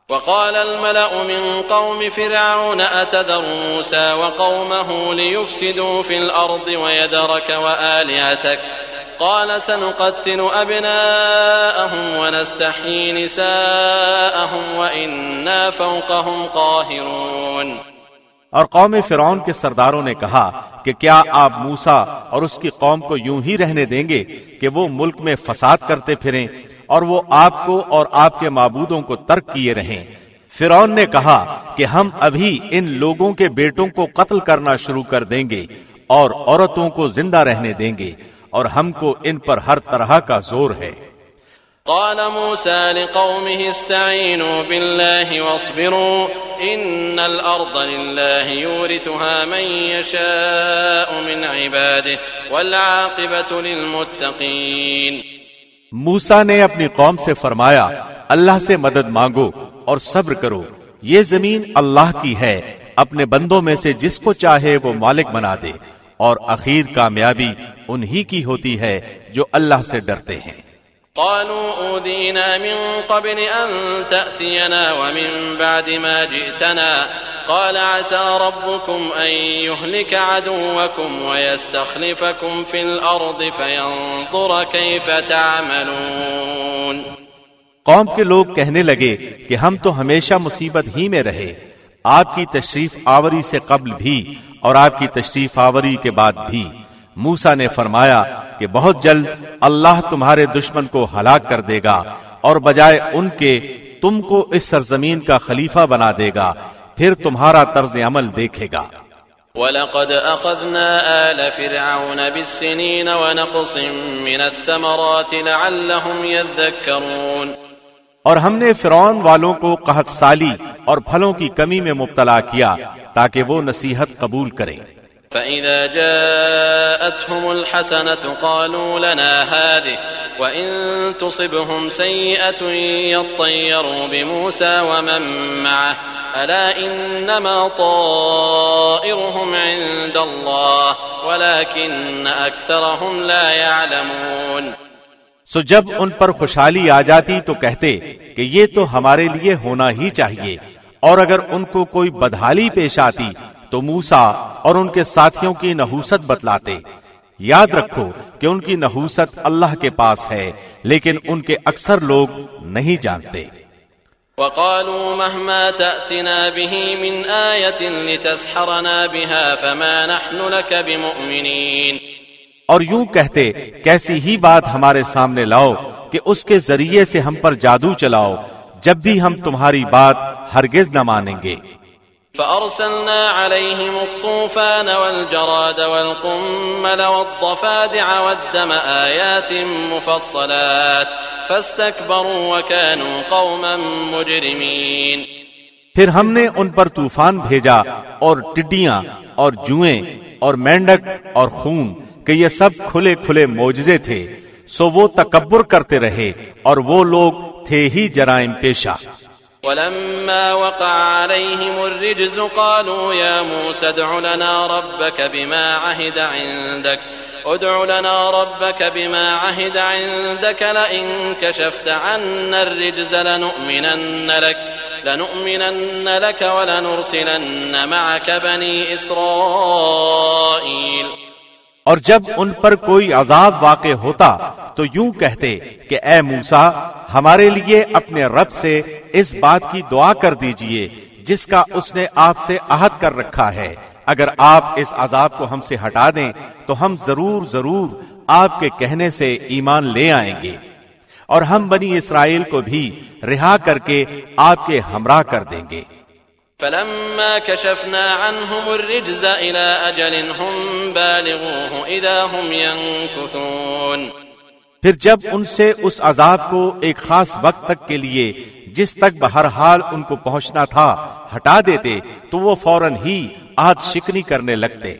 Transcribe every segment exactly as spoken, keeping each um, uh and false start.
وقال الملأ من قوم فرعون أتذر موسى وقومه ليفسدوا في الأرض ويذرك وآلهتك قال سنقتل أبناءهم ونستحيي نساءهم وإنا فوقهم قاهرون۔ اور قوم فرعون کے سرداروں نے کہا کہ کیا آپ موسیٰ اور اس کی قوم کو یوں ہی رہنے دیں گے کہ وہ ملک میں فساد کرتے پھریں اور وہ آپ کو اور آپ کے معبودوں کو ترک کیے رہیں؟ فرعون نے کہا کہ ہم ابھی ان لوگوں کے بیٹوں کو قتل کرنا شروع کر دیں گے اور عورتوں کو زندہ رہنے دیں گے، اور ہم کو ان پر ہر طرح کا زور ہے۔ قال موسى لقومه استعينوا بالله واصبروا إن الأرض لله يورثها من يشاء من عباده والعاقبة للمتقين۔ موسیٰ نے اپنی قوم سے فرمایا اللہ سے مدد مانگو اور صبر کرو، یہ زمین اللہ کی ہے، اپنے بندوں میں سے جس کو چاہے وہ مالک بنا دے، اور اخیر کامیابی انہی کی ہوتی ہے جو اللہ سے ڈرتے ہیں۔ قالوا أوذينا من قبل أن تأتينا ومن بعد ما جئتنا قال عسى ربكم أن يهلك عدوكم ويستخلفكم في الأرض فينظر كيف تعملون۔ قوم کے لوگ کہنے لگے کہ ہم تو ہمیشہ مصیبت ہی میں رہے، آپ کی تشریف آوری سے قبل بھی اور آپ کی تشریف آوری کے بعد بھی۔ موسیٰ نے فرمایا کہ بہت جلد اللہ تمہارے دشمن کو ہلاک کر دے گا اور بجائے ان کے تم کو اس سرزمین کا خلیفہ بنا دے گا، پھر تمہارا طرز عمل دیکھے گا۔ وَلَقَدْ أَخَذْنَا آلَ فِرْعَوْنَ بِالسِّنِينَ وَنَقْصٍ مِّنَ الثَّمَرَاتِ لَعَلَّهُمْ يَذَّكَّرُونَ، اور ہم نے فرعون والوں کو قحط سالی اور پھلوں کی کمی میں مبتلا کیا تاکہ وہ نصیحت قبول کریں۔ فَإِذَا جَاءَتْهُمُ الْحَسَنَةُ قَالُوا لَنَا هَذِهِ وَإِن تُصِبْهُمْ سَيِّئَةٌ يَطَّيَّرُوا بِمُوسَى وَمَن مَّعَهُ أَلَا إِنَّمَا طَائِرُهُمْ عِندَ اللَّهِ وَلَكِنَّ أَكْثَرَهُمْ لَا يَعْلَمُونَ۔ سو جب ان پر خوشحالی آ جاتی تو کہتے کہ یہ تو ہمارے لیے ہونا ہی چاہیے، اور اگر ان کو کوئی بدحالی پیش آتی تو موسیٰ اور ان کے ساتھیوں کی نحوست بتلاتے۔ یاد رکھو کہ ان کی نحوست اللہ کے پاس ہے، لیکن ان کے اکثر لوگ نہیں جانتے۔ وَقَالُوا مَهْمَا تَأْتِنَا بِهِ مِنْ آيَةٍ لِتَسْحَرَنَا بِهَا فَمَا نَحْنُ لَكَ بِمُؤْمِنِينَ، اور یوں کہتے کیسی ہی بات ہمارے سامنے لاؤ کہ اس کے ذریعے سے ہم پر جادو چلاؤ، جب بھی ہم تمہاری بات ہرگز نہ مانیں گے۔ فأرسلنا عليهم الطوفان والجراد والقمل والضفادع والدم آيات مفصلات فاستكبروا وكانوا قوما مجرمين۔ پھر ہم نے ان پر طوفان بھیجا اور ٹڈیاں اور جوئیں اور مینڈک اور خون کہ یہ سب کھلے کھلے معجزے تھے، سو وہ تکبر کرتے رہے اور وہ لوگ تھے ہی جرائم پیشہ۔ ولما وقع عليهم الرجز قالوا يا موسى ادع لنا ربك بما عهد عندك ادع لنا ربك بما عهد عندك لئن كشفت عنا الرجز لنؤمنن لك لنؤمنن لك ولنرسلن معك بني إسرائيل۔ اور جب ان پر کوئی عذاب واقع ہوتا تو یوں کہتے کہ اے موسیٰ ہمارے لیے اپنے رب سے اس بات کی دعا کر دیجئے جس کا اس نے آپ سے عہد کر رکھا ہے، اگر آپ اس عذاب کو ہم سے ہٹا دیں تو ہم ضرور ضرور آپ کے کہنے سے ایمان لے آئیں گے، اور ہم بنی اسرائیل کو بھی رہا کر کے آپ کے ہمراہ کر دیں گے۔ فلما كشفنا عنهم الرجز إلى أجل هم بالغوه إذا هم ينكثون، پھر جب ان سے اس عذاب کو ایک خاص وقت تک کے لیے جس تک بہرحال ان کو پہنچنا تھا ہٹا دیتے تو وہ فوراً ہی عہد شکنی کرنے لگتے۔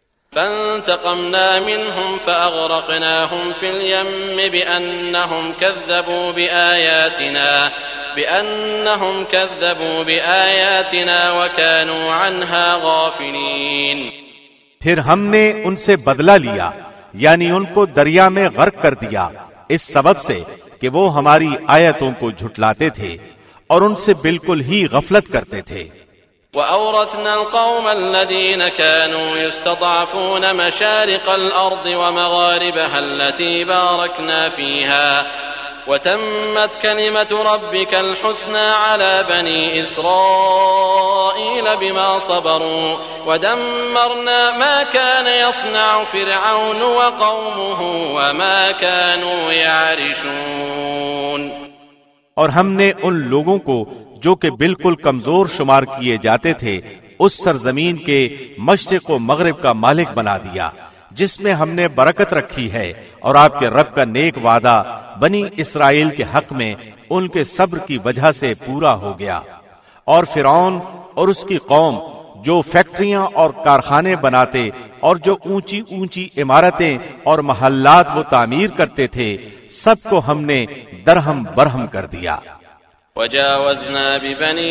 فانتقمنا منهم فأغرقناهم في اليم بأنهم كذبوا بآياتنا بأنهم كذبوا بآياتنا وكانوا عنها غافلين۔ پھر ہم نے ان سے بدلہ لیا، یعنی ان کو دریا میں غرق کر دیا، اس سبب سے کہ وہ ہماری آیتوں کو جھٹلاتے تھے اور ان سے بالکل ہی غفلت کرتے تھے۔ وَأَوْرَثْنَا الْقَوْمَ الَّذِينَ كَانُوا يُسْتَضْعَفُونَ مَشَارِقَ الْأَرْضِ وَمَغَارِبَهَا الَّتِي بَارَكْنَا فِيهَا وَتَمَّتْ كَلِمَةُ رَبِّكَ الْحُسْنَى عَلَى بَنِي إِسْرَائِيلَ بِمَا صَبَرُوا وَدَمَّرْنَا مَا كَانَ يَصْنَعُ فِرْعَوْنُ وَقَوْمُهُ وَمَا كَانُوا يَعْرِشُونَ۔ اور ہم نے ان لوگوں کو جو کہ بالکل کمزور شمار کیے جاتے تھے اس سرزمین کے مشرق و مغرب کا مالک بنا دیا جس میں ہم نے برکت رکھی ہے، اور آپ کے رب کا نیک وعدہ بنی اسرائیل کے حق میں ان کے صبر کی وجہ سے پورا ہو گیا۔ اور فرعون اور اس کی قوم جو فیکٹریاں اور کارخانے بناتے اور جو اونچی اونچی عمارتیں اور محلات وہ تعمیر کرتے تھے، سب کو ہم نے درہم برہم کر دیا۔ وجاوزنا ببني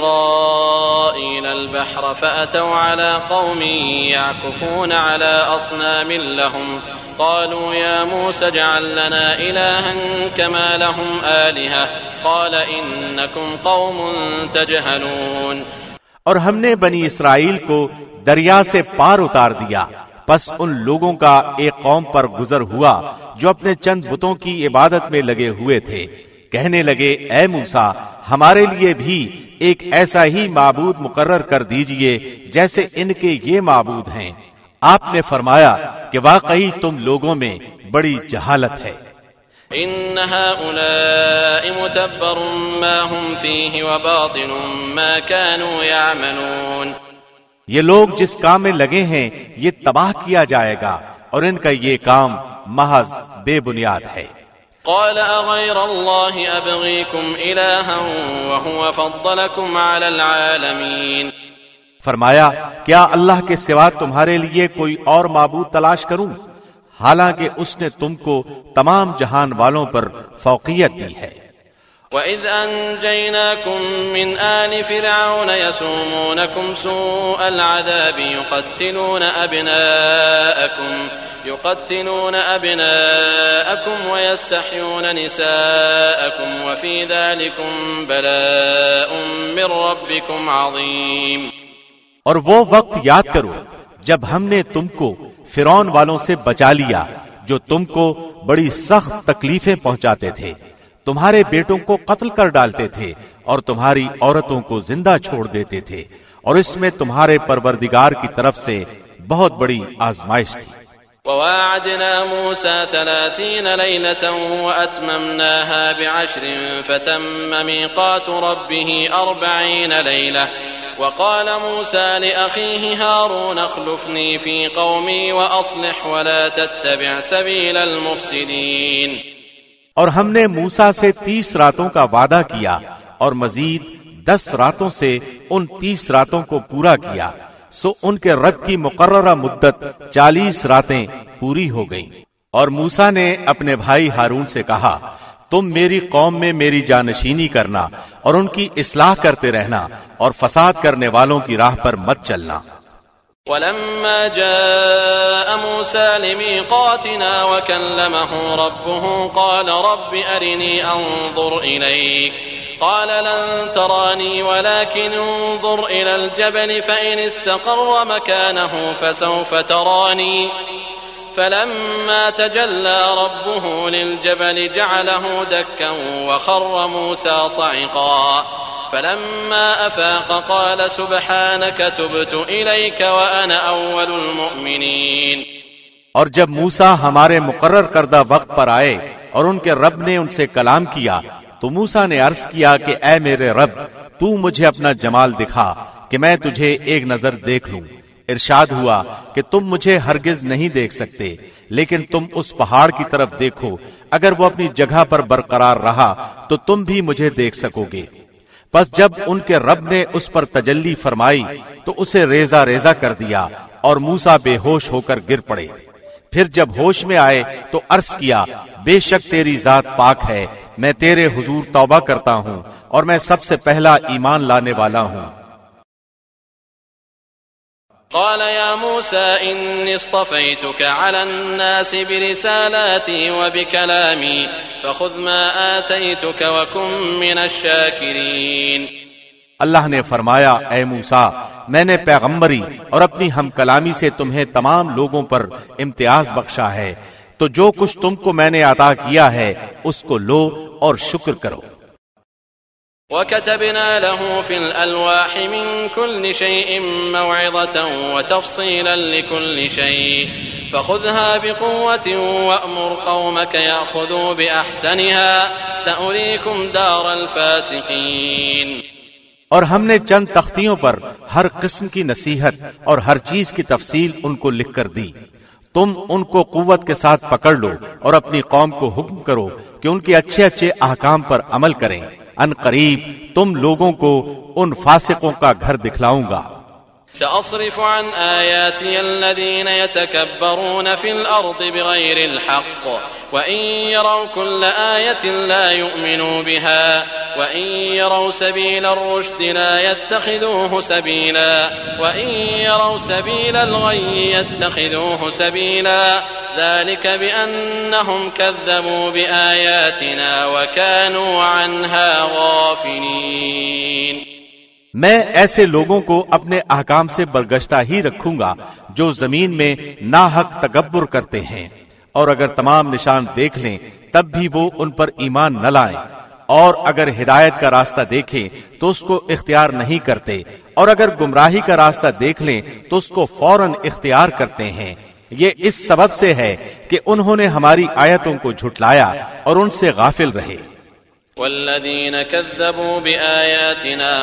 إسرائيل البحر فأتوا على قوم يعكفون على أصنام لهم قالوا يا موسى اجعل لنا إلها كما لهم آلهة قال إنكم قوم تجهلون۔ اور ہم نے بنی اسرائیل کو دریا سے پار اتار دیا، پس ان لوگوں کا ایک قوم پر گزر ہوا جو اپنے چند بتوں کی عبادت میں لگے ہوئے تھے۔ کہنے لگے اے موسیٰ ہمارے لیے بھی ایک ایسا ہی معبود مقرر کر دیجئے جیسے ان کے یہ معبود ہیں۔ آپ نے فرمایا کہ واقعی تم لوگوں میں بڑی جہالت ہے۔ ان هؤلاء متبر ما هم فيه وباطل ما كانوا يعملون۔ یہ لوگ جس کام میں لگے ہیں یہ تباہ کیا جائے گا اور ان کا یہ کام محض بے بنیاد ہے۔ قال اغير الله ابغيكم الها وهو فضلكم على العالمين۔ فرمایا کیا اللہ کے سوا تمہارے لیے کوئی اور معبود تلاش کروں، حالانکہ اس نے تم کو تمام جہان والوں پر فوقیت دی ہے۔ وَإِذْ أَنْجَيْنَاكُمْ مِنْ آلِ فِرْعَوْنَ يَسُومُونَكُمْ سُوءَ الْعَذَابِ يُقَتِّلُونَ أَبْنَاءَكُمْ يُقَتِّلُونَ أَبْنَاءَكُمْ وَيَسْتَحْيُونَ نِسَاءَكُمْ وَفِي ذَلِكُمْ بَلَاءٌ مِّن رَّبِّكُمْ عَظِيمٌ۔ اور وہ وقت یاد کرو جب ہم نے تم کو فرعون والوں سے بچا لیا جو تم کو بڑی سخت تکلیفیں پہنچاتے تھے، تمہارے بیٹوں کو قتل کر ڈالتے تھے اور تمہاری عورتوں کو زندہ چھوڑ دیتے تھے، اور اس میں تمہارے پروردگار کی طرف سے بہت بڑی آزمائش تھی۔ وواعدنا موسى ثلاثين ليلة وأتممناها بعشر فتم ميقات ربه أربعين ليلة وقال موسى لأخيه هارون اخلفني في قومي وأصلح ولا تتبع سبيل المفسدين۔ اور ہم نے موسیٰ سے تیس راتوں کا وعدہ کیا اور مزید دس راتوں سے ان تیس راتوں کو پورا کیا، سو ان کے رب کی مقررہ مدت چالیس راتیں پوری ہو گئیں۔ اور موسیٰ نے اپنے بھائی ہارون سے کہا تم میری قوم میں میری جانشینی کرنا اور ان کی اصلاح کرتے رہنا اور فساد کرنے والوں کی راہ پر مت چلنا۔ ولما جاء موسى لميقاتنا وكلمه ربه قال رب أرني أنظر إليك قال لن تراني ولكن انظر إلى الجبل فإن استقر مكانه فسوف تراني فلما تجلى ربه للجبل جعله دكا وخر موسى صعقا فلما أفاق قال سبحانك تبت إليك وأنا أول المؤمنين۔ اور جب موسیٰ ہمارے مقرر کردہ وقت پر آئے اور ان کے رب نے ان سے کلام کیا تو موسیٰ نے عرض کیا کہ اے میرے رب تو مجھے اپنا جمال دکھا کہ میں تجھے ایک نظر دیکھ لوں۔ ارشاد ہوا کہ تم مجھے ہرگز نہیں دیکھ سکتے، لیکن تم اس پہاڑ کی طرف دیکھو، اگر وہ اپنی جگہ پر برقرار رہا تو تم بھی مجھے دیکھ سکو گے۔ پس جب ان کے رب نے اس پر تجلی فرمائی تو اسے ریزہ ریزہ کر دیا اور موسیٰ بے ہوش ہو کر گر پڑے۔ پھر جب ہوش میں آئے تو عرض کیا بے شک تیری ذات پاک ہے، میں تیرے حضور توبہ کرتا ہوں اور میں سب سے پہلا ایمان لانے والا ہوں۔ قال يا موسى إني اصطفيتك على الناس برسالاتي وبكلامي فخذ ما آتيتك وكن من الشاكرين. اللہ نے فرمایا اے موسیٰ میں نے پیغمبری اور اپنی ہم کلامی سے تمہیں تمام لوگوں پر امتیاز بخشا ہے، تو جو کچھ تم کو میں نے عطا کیا ہے اس کو لو اور شکر کرو. وَكَتَبْنَا لَهُ فِي الْأَلْوَاحِ مِنْ كُلِّ شَيْءٍ مَوْعِظَةً وَتَفْصِيلًا لِكُلِّ شَيْءٍ فَخُذْهَا بِقُوَّةٍ وَأْمُرْ قَوْمَكَ يَأْخُذُوا بِأَحْسَنِهَا سَأُرِيكُمْ دَارَ الْفَاسِقِينَ. اور ہم نے چند تختیوں پر ہر قسم کی نصیحت اور ہر چیز کی تفصیل ان کو لکھ کر دی. تم ان کو قوت کے ساتھ پکڑ لو اور اپنی قوم کو حکم کرو کہ ان کے اچھے اچھے احکام پر عمل کریں. ان قریب تم لوگوں کو ان فاسقوں کا گھر دکھلاؤں گا. سأصرف عن آياتي الذين يتكبرون في الأرض بغير الحق وإن يروا كل آية لا يؤمنوا بها وإن يروا سبيل الرشد لا يتخذوه سبيلا وإن يروا سبيل الغي يتخذوه سبيلا ذلك بأنهم كذبوا بآياتنا وكانوا عنها غافلين. میں ایسے لوگوں کو اپنے احکام سے برگشتہ ہی رکھوں گا جو زمین میں ناحق تکبر کرتے ہیں، اور اگر تمام نشان دیکھ لیں تب بھی وہ ان پر ایمان نہ لائیں، اور اگر ہدایت کا راستہ دیکھیں تو اس کو اختیار نہیں کرتے، اور اگر گمراہی کا راستہ دیکھ لیں تو اس کو فوراً اختیار کرتے ہیں. یہ اس سبب سے ہے کہ انہوں نے ہماری آیتوں کو جھٹلایا اور ان سے غافل رہے. والذين كذبوا بآياتنا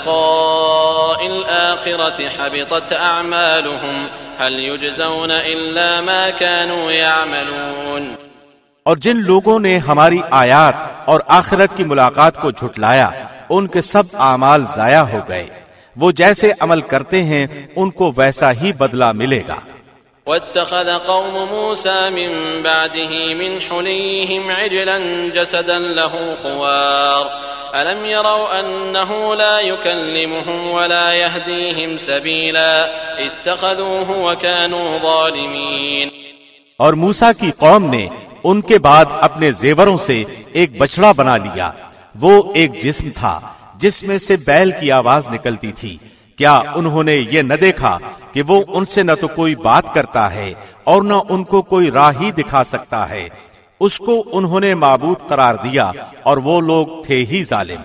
ولقاء الآخرة حبطت أعمالهم هل يجزون إلا ما كانوا يعملون. اور جن لوگوں نے ہماری آیات اور آخرت کی ملاقات کو جھٹلایا ان کے سب اعمال ضائع ہو گئے. وہ جیسے عمل کرتے ہیں ان کو ویسا ہی بدلہ ملے گا. واتخذ قوم موسى من بعده من حليهم عجلا جسدا له خوار ألم يروا أنه لا يكلمهم ولا يهديهم سبيلا اتخذوه وكانوا ظالمين. اور موسیٰ کی قوم نے ان کے بعد اپنے زیوروں سے ایک بچڑا بنا لیا. وہ ایک جسم تھا جس میں سے بیل کی آواز نکلتی تھی. کیا انہوں نے یہ نہ دیکھا کہ وہ ان سے نہ تو کوئی بات کرتا ہے اور نہ ان کو کوئی راہ ہی دکھا سکتا ہے. اس کو انہوں نے معبود قرار دیا اور وہ لوگ تھے ہی ظالم.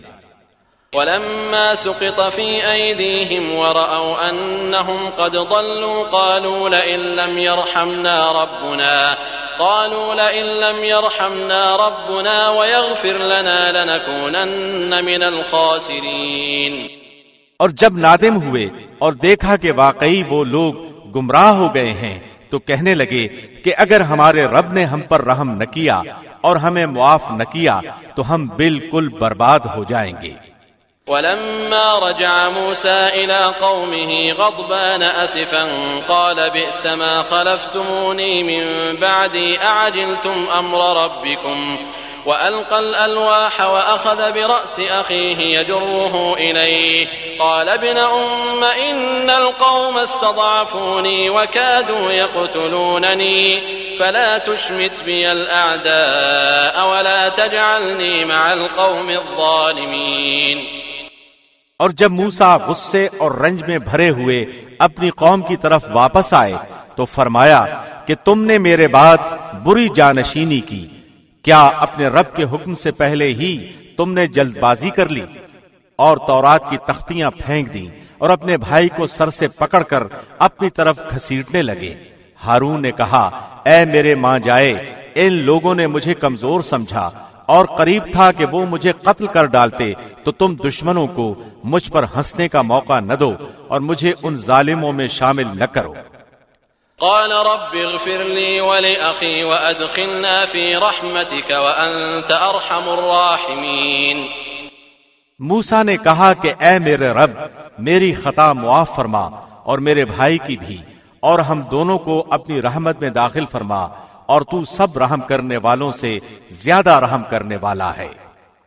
ولما سقط في أيديهم ورأوا أنهم قد ضلوا قالوا لئن لم يرحمنا ربنا قالوا لئن لم يرحمنا ربنا ويغفر لنا لنكونن من الخاسرين. اور جب نادم ہوئے اور دیکھا کہ واقعی وہ لوگ گمراہ ہو گئے ہیں تو کہنے لگے کہ اگر ہمارے رب نے ہم پر رحم نہ کیا اور ہمیں معاف نہ کیا تو ہم بالکل برباد ہو جائیں گے. ولما رجع موسى إلى قومه غضبان أسفا قال بئس ما خلفتموني من بعدي أعجلتم أمر ربكم وألقى الألواح وأخذ برأس أخيه يجره إليه قال ابن أم إن القوم استضعفوني وكادوا يقتلونني فلا تشمت بي الأعداء ولا تجعلني مع القوم الظالمين. اور جب موسیٰ غصے اور رنج میں بھرے ہوئے اپنی قوم کی طرف واپس آئے تو فرمایا کہ تم نے میرے بعد بری جانشینی کی. کیا اپنے رب کے حکم سے پہلے ہی تم نے جلد بازی کر لی اور تورات کی تختیاں پھینک دیں اور اپنے بھائی کو سر سے پکڑ کر اپنی طرف گھسیٹنے لگے. ہارون نے کہا اے میرے ماں جائے، ان لوگوں نے مجھے کمزور سمجھا اور قریب تھا کہ وہ مجھے قتل کر ڈالتے تو تم دشمنوں کو مجھ پر ہنسنے کا موقع نہ دو اور مجھے ان ظالموں میں شامل نہ کرو. قال رب اغفر لي ولأخي وأدخلنا في رحمتك وأنت أرحم الراحمين. موسیٰ نے کہا کہ اے میرے رب میری خطا معاف فرما اور میرے بھائی کی بھی، اور ہم دونوں کو اپنی رحمت میں داخل فرما، اور تو سب رحم کرنے والوں سے زیادہ رحم کرنے والا ہے.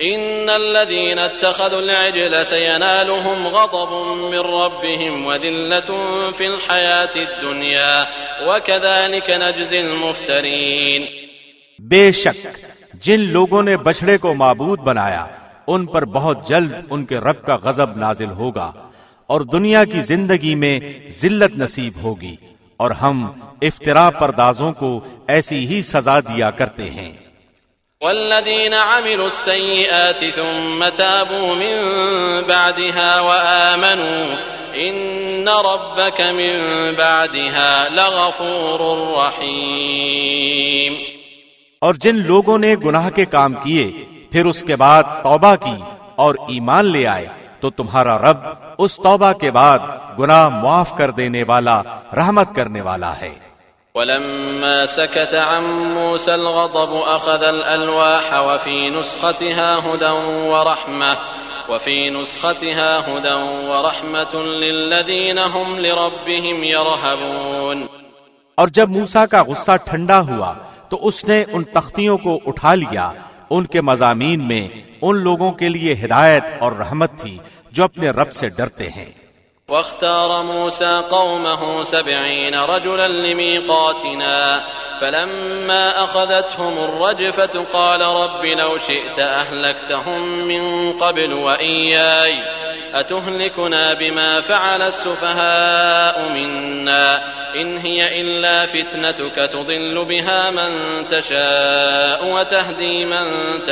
إن الذين اتخذوا العجل سينالهم غضب من ربهم وذلة في الحياة الدنيا وكذلك نجزي المفترين. بے شک جن لوگوں نے بچڑے کو معبود بنایا ان پر بہت جلد ان کے رب کا غضب نازل ہوگا اور دنیا کی زندگی میں ذلت نصیب ہوگی، اور ہم افترا پردازوں کو ایسی ہی سزا دیا کرتے ہیں. والذين عملوا السيئات ثم تابوا من بعدها وآمنوا إن ربك من بعدها لغفور رحيم. اور جن لوگوں نے گناہ کے کام کیے پھر اس کے بعد توبہ کی اور ایمان لے آئے تو تمہارا رب اس توبہ کے بعد گناہ معاف کر دینے والا، رحمت کرنے والا ہے. ولما سكت عن موسى الغضب أخذ الألواح وفي نسختها هدى ورحمة وفي نسختها هدى ورحمة للذين هم لربهم يرهبون. اور جب موسیٰ کا غصہ ٹھنڈا ہوا تو اس نے ان تختیوں کو اٹھا لیا، ان کے مضامین میں ان لوگوں کے لیے ہدایت اور رحمت تھی جو اپنے رب سے ڈرتے ہیں. واختار موسى قومه سبعين رجلا لميقاتنا فلما أخذتهم الرجفة قال رب لو شئت أهلكتهم من قبل وإياي أتهلكنا بما فعل السفهاء منا إن هي إلا فتنتك تضل بها من تشاء وتهدي من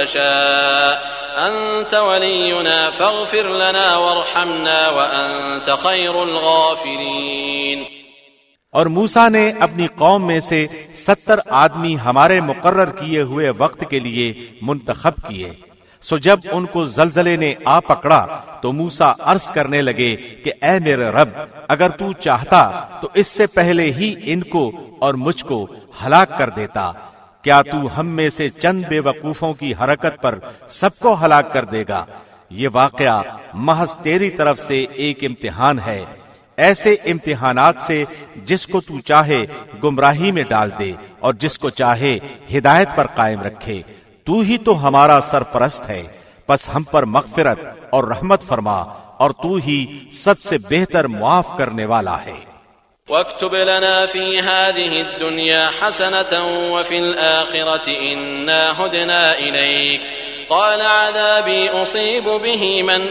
تشاء أنت ولينا فاغفر لنا وارحمنا وأنت خير الغافرين. اور موسیٰ نے اپنی قوم میں سے ستر آدمی ہمارے مقرر کیے ہوئے وقت کے لیے منتخب کیے. سو جب ان کو زلزلے نے آ پکڑا تو موسیٰ عرض کرنے لگے کہ اے میرے رب، اگر تو چاہتا تو اس سے پہلے ہی ان کو اور مجھ کو ہلاک کر دیتا. کیا تو ہم میں سے چند بے وقوفوں کی حرکت پر سب کو ہلاک کر دے گا؟ یہ واقعہ محض تیری طرف سے ایک امتحان ہے، ایسے امتحانات سے جس کو تو چاہے گمراہی میں ڈال دے اور جس کو چاہے ہدایت پر قائم رکھے. تو ہی تو ہمارا سرپرست ہے، پس ہم پر مغفرت اور رحمت فرما، اور تو ہی سب سے بہتر معاف کرنے والا ہے. واكتب لنا في هذه الدنيا حسنة وفي الآخرة إنا هدنا إليك قال عذابي أصيب به من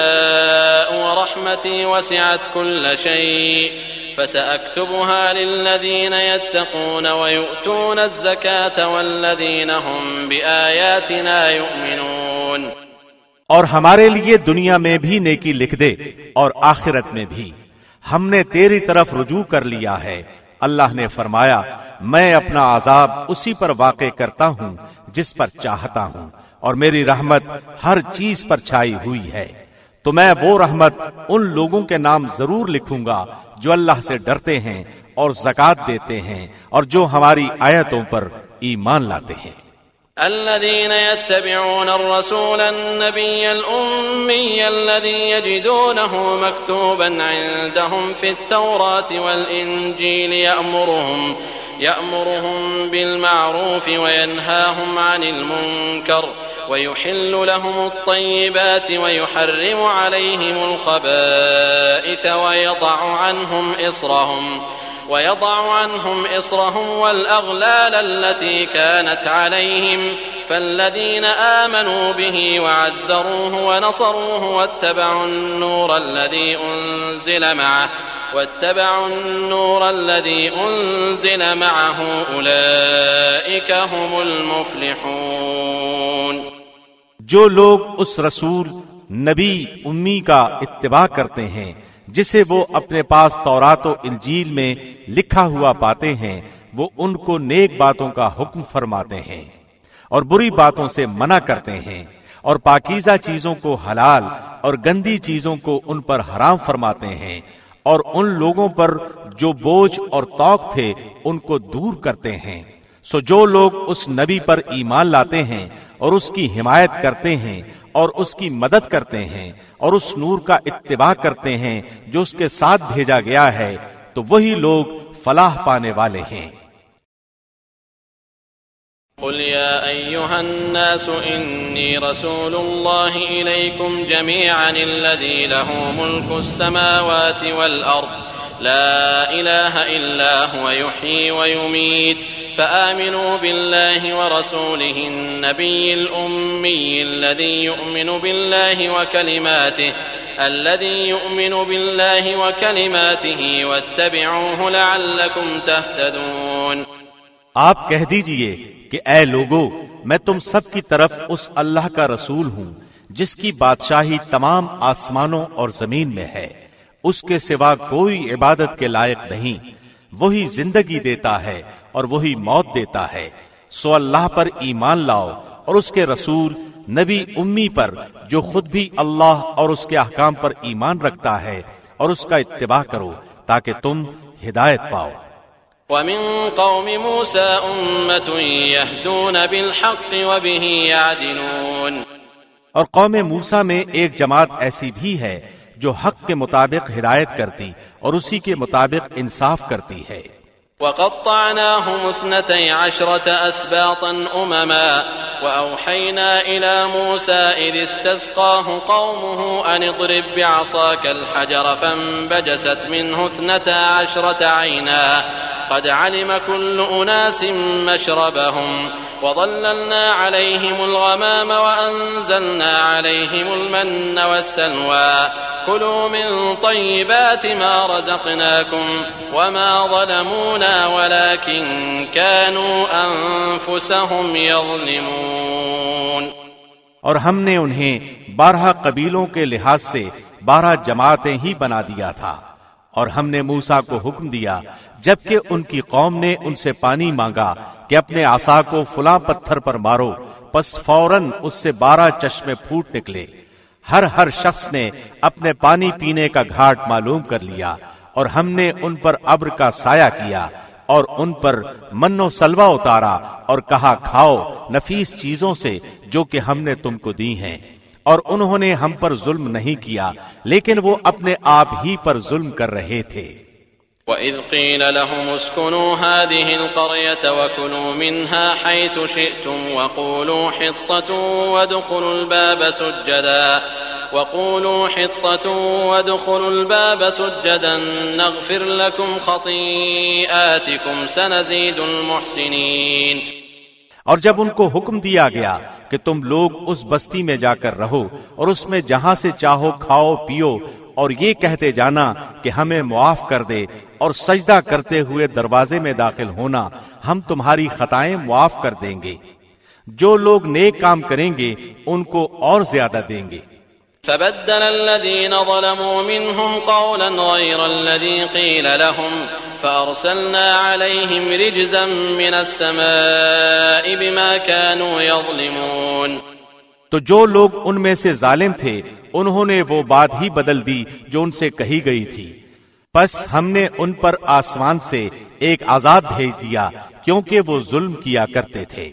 أشاء ورحمتي وسعت كل شيء فسأكتبها للذين يتقون ويؤتون الزكاة والذين هم بآياتنا يؤمنون. اور ہمارے لیے دنیا میں بھی نیکی لکھ دے اور آخرت میں بھی. ہم نے تیری طرف رجوع کر لیا ہے. اللہ نے فرمایا میں اپنا عذاب اسی پر واقع کرتا ہوں جس پر چاہتا ہوں، اور میری رحمت ہر چیز پر چھائی ہوئی ہے. تو میں وہ رحمت ان لوگوں کے نام ضرور لکھوں گا جو اللہ سے ڈرتے ہیں اور زکوٰۃ دیتے ہیں اور جو ہماری آیتوں پر ایمان لاتے ہیں. الذين يتبعون الرسول النبي الأمي الذي يجدونه مكتوبا عندهم في التوراة والإنجيل يأمرهم يأمرهم بالمعروف وينهاهم عن المنكر ويحل لهم الطيبات ويحرم عليهم الخبائث ويضع عنهم إصرهم ويضع عنهم إصرهم والأغلال التي كانت عليهم فالذين آمنوا به وعزروه ونصروه واتبعوا النور الذي أنزل معه واتبعوا النور الذي أنزل معه أولئك هم المفلحون. جو لوگ اس رسول نبی امی کا اتباع کرتے ہیں جسے وہ اپنے پاس تورات و انجیل میں لکھا ہوا پاتے ہیں، وہ ان کو نیک باتوں کا حکم فرماتے ہیں اور بری باتوں سے منع کرتے ہیں، اور پاکیزہ چیزوں کو حلال اور گندی چیزوں کو ان پر حرام فرماتے ہیں، اور ان لوگوں پر جو بوجھ اور توق تھے ان کو دور کرتے ہیں. سو جو لوگ اس نبی پر ایمان لاتے ہیں اور اس کی حمایت کرتے ہیں اور اس کی مدد کرتے ہیں اور اس نور کا اتباع کرتے ہیں جو اس کے ساتھ بھیجا گیا ہے، تو وہی لوگ فلاح پانے والے ہیں. قل يا أيها الناس إني رسول الله إليكم جميعا الذي له ملك السماوات والأرض لا إله إلا هو يحيي ويميت فآمنوا بالله ورسوله النبي الأمي الذي يؤمن بالله وكلماته الذي يؤمن بالله وكلماته واتبعوه لعلكم تهتدون۔ آپ کہہ دیجئے کہ اے لوگو، میں تم سب کی طرف اس اللہ کا رسول ہوں جس کی بادشاہی تمام آسمانوں اور زمین میں ہے، اس کے سوا کوئی عبادت کے لائق نہیں، وہی زندگی دیتا ہے اور وہی موت دیتا ہے، سو اللہ پر ایمان لاؤ اور اس کے رسول نبی امی پر جو خود بھی اللہ اور اس کے احکام پر ایمان رکھتا ہے، اور اس کا اتباع کرو تاکہ تم ہدایت پاؤ۔ وَمِن قَوْمِ مُوسَىٰ أُمَّةٌ يَهْدُونَ بِالْحَقِّ وَبِهِ يَعْدِلُونَ، اور قوم موسیٰ میں ایک جماعت ایسی بھی ہے جو حق کے مطابق ہدایت کرتی اور اسی کے مطابق انصاف کرتی ہے۔ وَقَطَّعْنَاهُمُ اثْنَتَيْ عَشْرَةَ أَسْبَاطًا أُمَمًا وَأَوْحَيْنَا إِلَىٰ مُوسَىٰ إِذِ اسْتَسْقَاهُ قَوْمُهُ أَنِ اضْرِب بِّعَصَاكَ الْحَجَرَ فَانبَجَسَتْ مِنْهُ اثْنَتَا عَشْرَةَ عَيْنًا قَدْ عَلِمَ كُلُّ أُنَاسٍ مَّشْرَبَهُمْ وَظَلَّلْنَا عَلَيْهِمُ الْغَمَامَ وَأَنزَلْنَا عَلَيْهِمُ الْمَنَّ وَالسَّلْوَىٰ كُلُوا مِن طَيِّبَاتِ مَا رَزَقْنَاكُمْ وَمَا ظَلَمُونَا وَلَٰكِن كَانُوا أَنفُسَهُمْ يَظْلِمُونَ۔ اور ہم نے انہیں بارہ قبیلوں کے لحاظ سے بارہ جماعتیں ہی بنا دیا تھا، اور ہم نے موسیٰ کو حکم دیا جبکہ ان کی قوم نے ان سے پانی مانگا کہ اپنے عصا کو فلاں پتھر پر مارو، پس فوراً اس سے بارہ چشمے پھوٹ نکلے۔ ہر ہر شخص نے اپنے پانی پینے کا گھاٹ معلوم کر لیا، اور ہم نے ان پر ابر کا سایہ کیا اور ان پر من و سلوہ اتارا اور کہا کھاؤ نفیس چیزوں سے جو کہ ہم نے تم کو دی ہیں، اور انہوں نے ہم پر ظلم نہیں کیا لیکن وہ اپنے آپ ہی پر ظلم کر رہے تھے۔ وَإِذْ قِيلَ لَهُمُ اسْكُنُوا هَٰذِهِ الْقَرْيَةَ وَكُلُوا مِنْهَا حَيْثُ شِئْتُمْ وَقُولُوا حِطَّةٌ وَادْخُلُوا الْبَابَ سُجَّدًا وَقُولُوا حِطَّةٌ وَادْخُلُوا الْبَابَ سُجَّدًا نَغْفِرْ لَكُمْ خَطِيئَاتِكُمْ سَنَزِيدُ الْمُحْسِنِينَ۔ اور جب ان کو حکم دیا گیا کہ تم لوگ اس بستی میں جا کر رہو اور اس میں جہاں سے چاہو کھاؤ پیو، اور یہ کہتے جانا کہ ہمیں معاف کر دے، اور سجدہ کرتے ہوئے دروازے میں داخل ہونا، ہم تمہاری خطائیں معاف کر دیں گے۔ جو لوگ نیک کام کریں گے ان کو اور زیادہ دیں گے۔ فبدل الذين ظلموا منهم قولا غير الذي قيل لهم فأرسلنا عليهم رجزا من السماء بما كانوا يظلمون۔ تو جو لوگ ان میں سے ظالم تھے انہوں نے وہ بات ہی بدل دی جو ان سے کہی گئی تھی، پس ہم نے ان پر آسمان سے ایک عذاب بھیج دیا کیونکہ وہ ظلم کیا کرتے تھے۔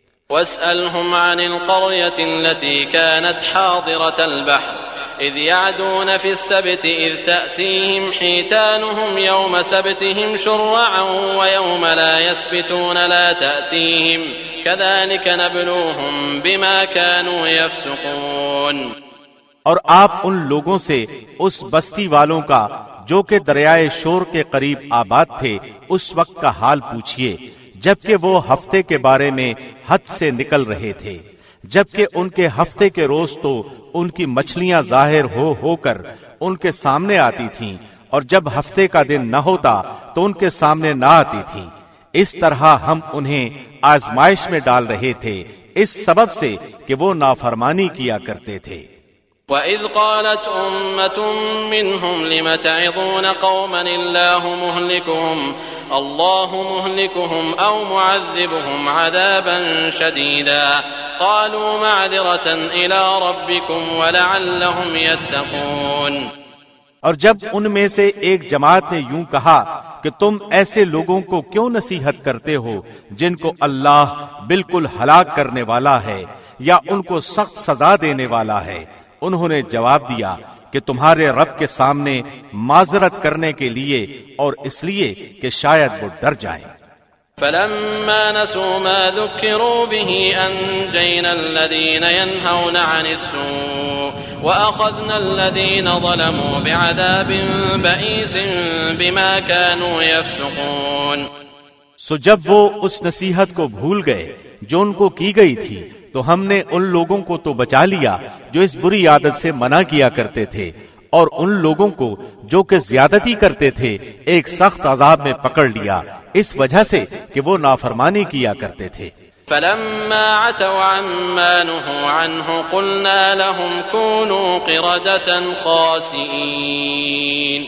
واسألهم عن القرية التي كانت حاضرة البحر إذ يعدون في السبت إذ تأتيهم حيتانهم يوم سبتهم شرعا ويوم لا يسبتون لا تأتيهم كذلك نبلوهم بما كانوا يفسقون۔ اور آپ ان لوگوں سے اس بستی والوں کا جو کہ دریائے شور کے قریب آباد تھے اس وقت کا حال پوچھئے جبکہ وہ ہفتے کے بارے میں حد سے نکل رہے تھے، جبکہ ان کے ہفتے کے روز تو ان کی مچھلیاں ظاہر ہو ہو کر ان کے سامنے آتی تھیں، اور جب ہفتے کا دن نہ ہوتا تو ان کے سامنے نہ آتی تھیں۔ اس طرح ہم انہیں آزمائش میں ڈال رہے تھے اس سبب سے کہ وہ نافرمانی کیا کرتے تھے۔ وَإِذْ قَالَتْ أُمَّةٌ مِّنْهُمْ لِمَ تَعِظُونَ قَوْمًا اللَّهُ مُهْلِكُهُمْ اللَّهُ مُهْلِكُهُمْ أَوْ مُعَذِّبُهُمْ عَذَابًا شَدِيدًا قَالُوا مَعْذِرَةً إِلَىٰ رَبِّكُمْ وَلَعَلَّهُمْ يَتَّقُونَ۔ اور جب ان میں سے ایک جماعت نے یوں کہا کہ تم ایسے لوگوں کو کیوں نصیحت کرتے ہو جن کو اللہ بالکل ہلاک کرنے والا ہے یا ان کو سخت سزا دینے والا ہے، انہوں نے جواب دیا کہ تمہارے رب کے سامنے معذرت کرنے کے لیے اور اس لیے کہ شاید وہ ڈر جائیں۔ فلما نسوا ما ذكروا به أنجينا الذين ينهون عن السوء وأخذنا الذين ظلموا بعذاب بئيس بما كانوا يفسقون. سو جب وہ اس نصیحت کو بھول گئے جو ان کو کی گئی تھی تو ہم نے ان لوگوں کو تو بچا لیا جو اس بری عادت سے منع کیا کرتے تھے، اور ان لوگوں کو جو کہ زیادتی کرتے تھے ایک سخت عذاب میں پکڑ لیا اس وجہ سے کہ وہ نافرمانی کیا کرتے تھے. فلما عتوا عما نهوا عنه قلنا لهم كونوا قردة خاسئين.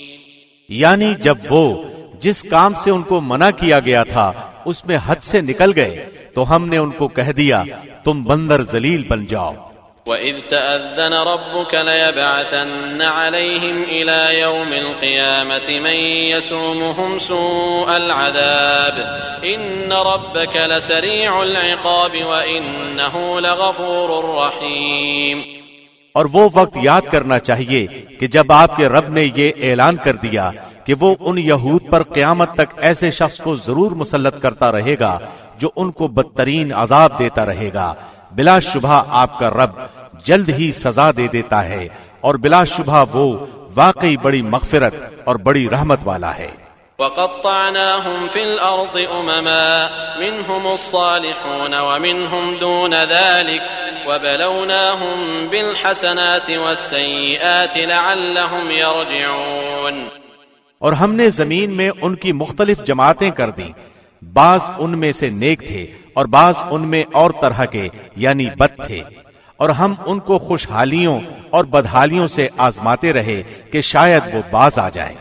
یعنی جب وہ جس کام سے ان کو منع کیا گیا تھا اس میں حد سے نکل گئے تو ہم نے ان کو کہہ دیا تم بندر ذلیل بن جاؤ. وَإِذْ تَأَذَّنَ رَبُّكَ لَيَبْعَثَنَّ عَلَيْهِمْ إِلَى يَوْمِ الْقِيَامَةِ مَن يَسُومُهُمْ سُوءَ الْعَذَابِ إِنَّ رَبَّكَ لَسَرِيعُ الْعِقَابِ وَإِنَّهُ لَغَفُورٌ رَّحِيمٌ. اور وہ وقت یاد کرنا چاہیے کہ جب آپ کے رب نے یہ اعلان کر دیا کہ وہ ان یہود پر قیامت تک ایسے شخص کو ضرور مسلط کرتا رہے گا جو ان کو بدترین عذاب دیتا رہے گا، بلا شبہ آپ کا رب جلد ہی سزا دے دیتا ہے، اور بلا شبہ وہ واقعی بڑی مغفرت اور بڑی رحمت والا ہے. وَقَطَّعْنَاهُمْ فِي الْأَرْضِ أُمَمًا مِّنْهُمُ الصَّالِحُونَ وَمِنْهُمْ دُونَ ذَلِكَ وَبَلَوْنَاهُمْ بِالْحَسَنَاتِ وَالسَّيِّئَاتِ لَعَلَّهُمْ يَرْجِعُونَ. اور ہم نے زمین میں ان کی مختلف جماعتیں کر دیں، بعض ان میں سے نیک تھے اور بعض ان میں اور طرح کے یعنی بد تھے، اور ہم ان کو خوشحالیوں اور بدحالیوں سے آزماتے رہے کہ شاید وہ باز آ جائیں.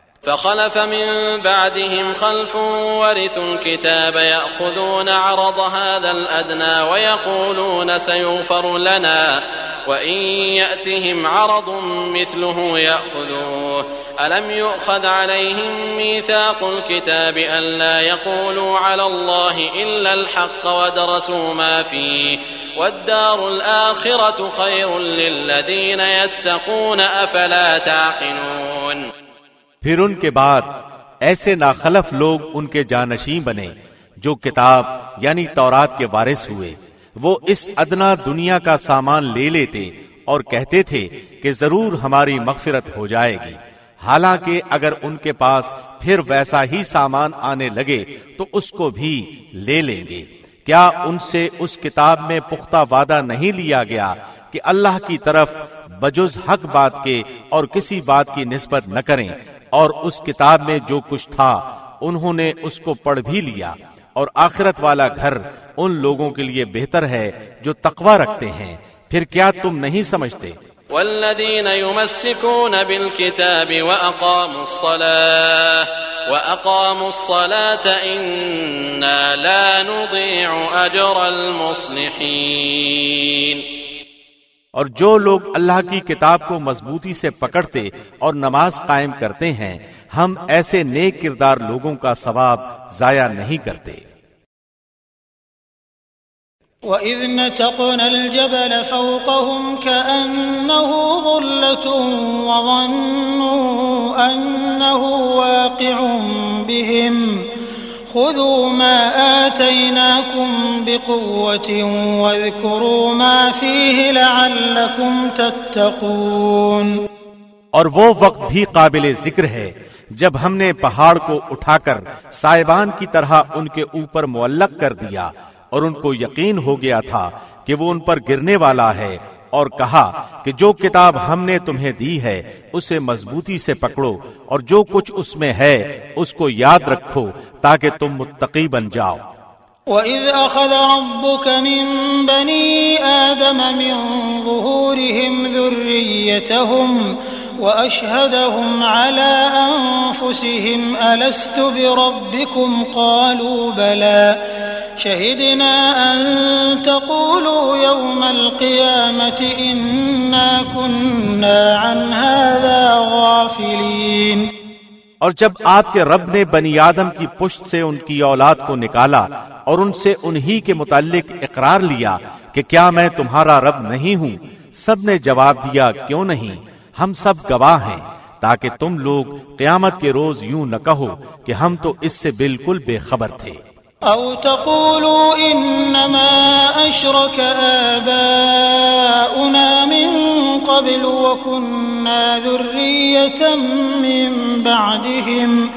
فخلف من بعدهم خلف ورثوا الكتاب يأخذون عرض هذا الأدنى ويقولون سيغفر لنا وإن يأتهم عرض مثله يأخذوه ألم يؤخذ عليهم ميثاق الكتاب ألا يقولوا على الله إلا الحق ودرسوا ما فيه والدار الآخرة خير للذين يتقون أفلا تعقلون. پھر ان کے بعد ایسے ناخلف لوگ ان کے جانشین بنے جو کتاب یعنی تورات کے وارث ہوئے، وہ اس ادنا دنیا کا سامان لے لیتے اور کہتے تھے کہ ضرور ہماری مغفرت ہو جائے گی، حالانکہ اگر ان کے پاس پھر ویسا ہی سامان آنے لگے تو اس کو بھی لے لیں گے. کیا ان سے اس کتاب میں پختہ وعدہ نہیں لیا گیا کہ اللہ کی طرف بجز حق بات کے اور کسی بات کی نسبت نہ کریں، اور اس کتاب میں جو کچھ تھا انہوں نے اس کو پڑھ بھی لیا، اور آخرت والا گھر ان لوگوں کے لیے بہتر ہے جو تقوی رکھتے ہیں. پھر کیا تم نہیں سمجھتے؟ والذین یمسکون بالکتاب واقاموا الصلاة واقاموا الصلاة انا لا نضيع اجر المصلحین. اور جو لوگ اللہ کی کتاب کو مضبوطی سے پکڑتے اور نماز قائم کرتے ہیں، ہم ایسے نیک کردار لوگوں کا ثواب ضائع نہیں کرتے. وَإِذْ نَتَقْنَا الْجَبَلَ فَوْقَهُمْ كَأَنَّهُ ظُلَّةٌ وَظَنُّوا أَنَّهُ وَاقِعٌ بِهِمْ خذوا ما آتيناكم بقوة واذكروا ما فيه لعلكم تتقون. اور وہ وقت بھی قابل ذکر ہے جب ہم نے پہاڑ کو اٹھا کر سائبان کی طرح ان کے اوپر معلق کر دیا، اور ان کو یقین ہو گیا تھا کہ وہ ان پر گرنے والا ہے، اور کہا کہ جو کتاب ہم نے تمہیں دی ہے اسے مضبوطی سے پکڑو، اور جو کچھ اس میں ہے اس کو یاد رکھو تاکہ تم متقی بن جاؤ. وَإِذْ أَخَذَ رَبُّكَ مِن بَنِي آدَمَ مِن ظُهُورِهِمْ ذُرِّيَّتَهُمْ وَأَشْهَدَهُمْ عَلَىٰ أَنفُسِهِمْ أَلَسْتُ بِرَبِّكُمْ قَالُوا بَلَىٰ شَهِدْنَا أَن تَقُولُوا يَوْمَ الْقِيَامَةِ إِنَّا كُنَّا عَنْ هَٰذَا غَافِلِينَ. اور جب آپ کے رب نے بنی آدم کی پشت سے ان کی اولاد کو نکالا اور ان سے انہی کے متعلق اقرار لیا کہ کیا میں تمہارا رب نہیں ہوں، سب نے جواب دیا کیوں نہیں، ہم سب گواہ ہیں، تاکہ تم لوگ قیامت کے روز یوں نہ کہو کہ ہم تو اس سے بالکل بے خبر تھے. أو تقولوا إنما أشرك آباؤنا من قبل وكنا ذرية من بعدهم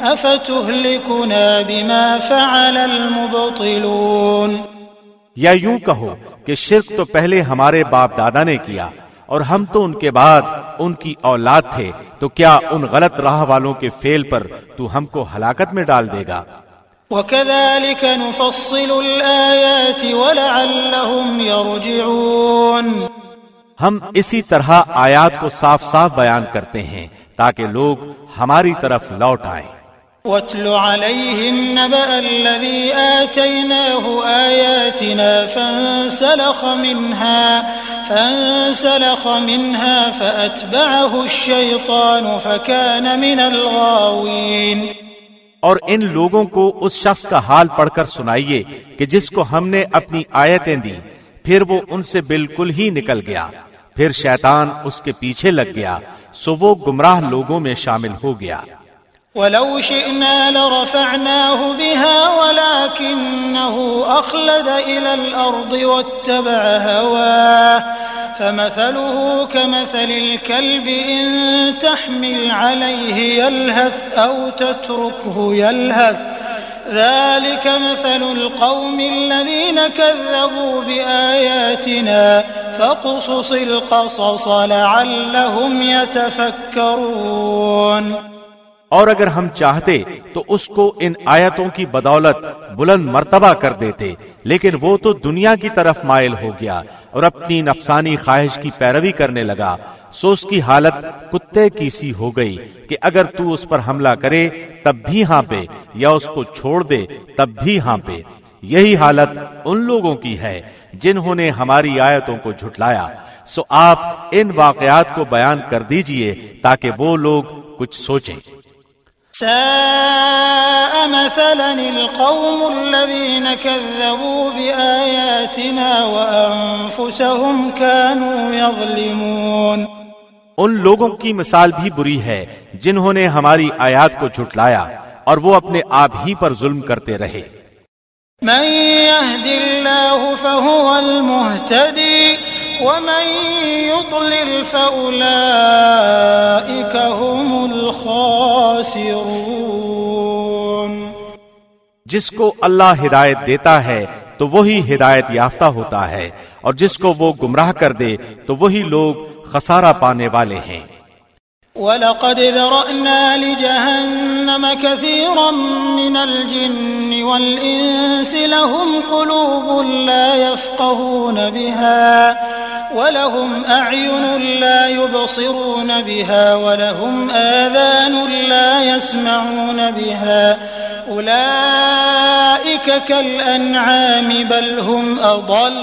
أفتهلكنا بما فعل المبطلون. یا یوں کہو کہ شرک تو پہلے ہمارے باپ دادا نے کیا اور ہم تو ان کے بعد ان کی اولاد تھے، تو کیا ان غلط راہ والوں کے فعل پر تو ہم کو ہلاکت میں ڈال دے گا؟ وَكَذَلِكَ نُفَصِّلُ الْآيَاتِ وَلَعَلَّهُمْ يَرْجِعُونَ. ہم اسی طرح آیات کو صاف صاف بیان کرتے ہیں تاکہ لوگ ہماری طرف لوٹ آئیں. وَاتْلُ عَلَيْهِمْ نَبَأَ الَّذِي آتَيْنَاهُ آيَاتِنَا فَانسَلَخَ مِنْهَا فَانسَلَخَ مِنْهَا فَأَتْبَعَهُ الشَّيْطَانُ فَكَانَ مِنَ الْغَاوِينَ. اور ان لوگوں کو اس شخص کا حال پڑھ کر سنائیے کہ جس کو ہم نے اپنی آیتیں دی، پھر وہ ان سے بالکل ہی نکل گیا، پھر شیطان اس کے پیچھے لگ گیا، سو وہ گمراہ لوگوں میں شامل ہو گیا. وَلَوْ شِئْنَا لَرَفَعْنَاهُ بِهَا وَلَكِنَّهُ أَخْلَدَ إِلَى الْأَرْضِ وَاتَّبَعَ هَوَاهُ فَمَثَلُهُ كَمَثَلِ الْكَلْبِ إِن تَحْمِلْ عَلَيْهِ يَلْهَثْ أَوْ تَتْرُكْهُ يَلْهَث ذَلِكَ مَثَلُ الْقَوْمِ الَّذِينَ كَذَّبُوا بِآيَاتِنَا فَاقْصُصِ الْقَصَصَ لَعَلَّهُمْ يَتَفَكَّرُونَ. اور اگر ہم چاہتے تو اس کو ان آیتوں کی بدولت بلند مرتبہ کر دیتے، لیکن وہ تو دنیا کی طرف مائل ہو گیا اور اپنی نفسانی خواہش کی پیروی کرنے لگا، سو اس کی حالت کتے کی سی ہو گئی کہ اگر تو اس پر حملہ کرے تب بھی ہانپے یا اس کو چھوڑ دے تب بھی ہانپے. یہی حالت ان لوگوں کی ہے جنہوں نے ہماری آیتوں کو جھٹلایا. سو آپ ان واقعات کو بیان کر دیجئے تاکہ وہ لوگ کچھ سوچیں. ساء مثلا القوم الذين كذبوا بآياتنا وأنفسهم كانوا يظلمون. ان لوگوں کی مثال بھی بری ہے جنہوں نے ہماری آیات کو جھٹلایا اور وہ اپنے آپ ہی پر ظلم کرتے رہے. من يهد الله فهو المهتدي ومن يضلل فأولئك هم الخاسرون. جس کو اللہ ہدایت دیتا ہے تو وہی ہدایت یافتہ ہوتا ہے، اور جس کو وہ گمراہ کر دے تو وہی لوگ خسارہ پانے والے ہیں. وَلَقَدْ ذَرَأْنَا لِجَهَنَّمَ كَثِيرًا مِنَ الْجِنِّ وَالْإِنسِ لَهُمْ قُلُوبٌ لَا يَفْقَهُونَ بِهَا وَلَهُمْ أَعْيُنٌ لَا يُبْصِرُونَ بِهَا وَلَهُمْ آذَانٌ لَا يَسْمَعُونَ بِهَا أُولَئِكَ كَالْأَنْعَامِ بَلْ هُمْ أَضَلُّ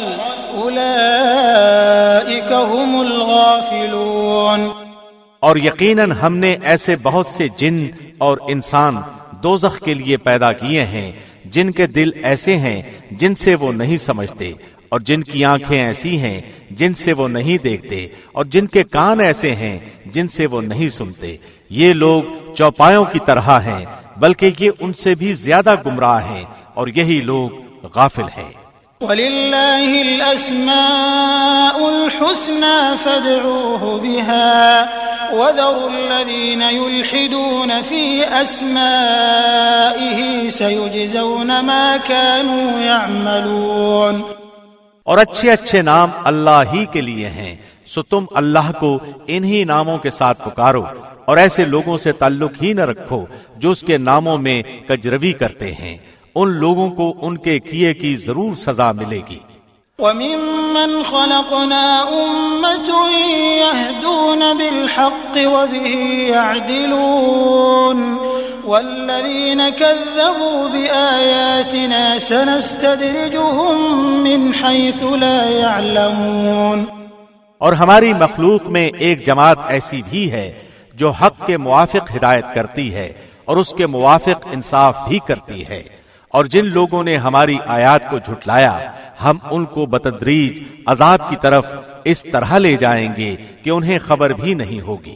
أُولَئِكَ هُمُ الْغَافِلُونَ. اور یقیناً ہم نے ایسے بہت سے جن اور انسان دوزخ کے لیے پیدا کیے ہیں جن کے دل ایسے ہیں جن سے وہ نہیں سمجھتے، اور جن کی آنکھیں ایسی ہیں جن سے وہ نہیں دیکھتے، اور جن کے کان ایسے ہیں جن سے وہ نہیں سنتے. یہ لوگ چوپایوں کی طرح ہیں، بلکہ یہ ان سے بھی زیادہ گمراہ ہیں، اور یہی لوگ غافل ہیں. وَلِلَّهِ الْأَسْمَاءُ الْحُسْنَى فَادْعُوهُ بِهَا وَذَرُوا الَّذِينَ يُلْحِدُونَ فِي أَسْمَائِهِ سَيُجْزَوْنَ مَا كَانُوا يَعْمَلُونَ. اور اچھے اچھے نام اللہ ہی کے لیے ہیں، سو تم اللہ کو انہی ناموں کے ساتھ پکارو، اور ایسے لوگوں سے تعلق ہی نہ رکھو جو اس کے ناموں میں کجروی کرتے ہیں. ان لوگوں کو ان کے کیے کی ضرور سزا ملے گی. وَمِمَّنْ خَلَقْنَا أُمَّةٌ يَهْدُونَ بِالْحَقِّ وَبِهِ يَعْدِلُونَ وَالَّذِينَ كَذَّبُوا بِآيَاتِنَا سَنَسْتَدْرِجُهُمْ مِنْ حَيْثُ لَا يَعْلَمُونَ. اور ہماری مخلوق میں ایک جماعت ایسی بھی ہے جو حق کے موافق ہدایت کرتی ہے اور اس کے موافق انصاف بھی کرتی ہے. اور جن لوگوں نے ہماری آیات کو جھٹلایا ہم ان کو بتدریج عذاب کی طرف اس طرح لے جائیں گے کہ انہیں خبر بھی نہیں ہوگی.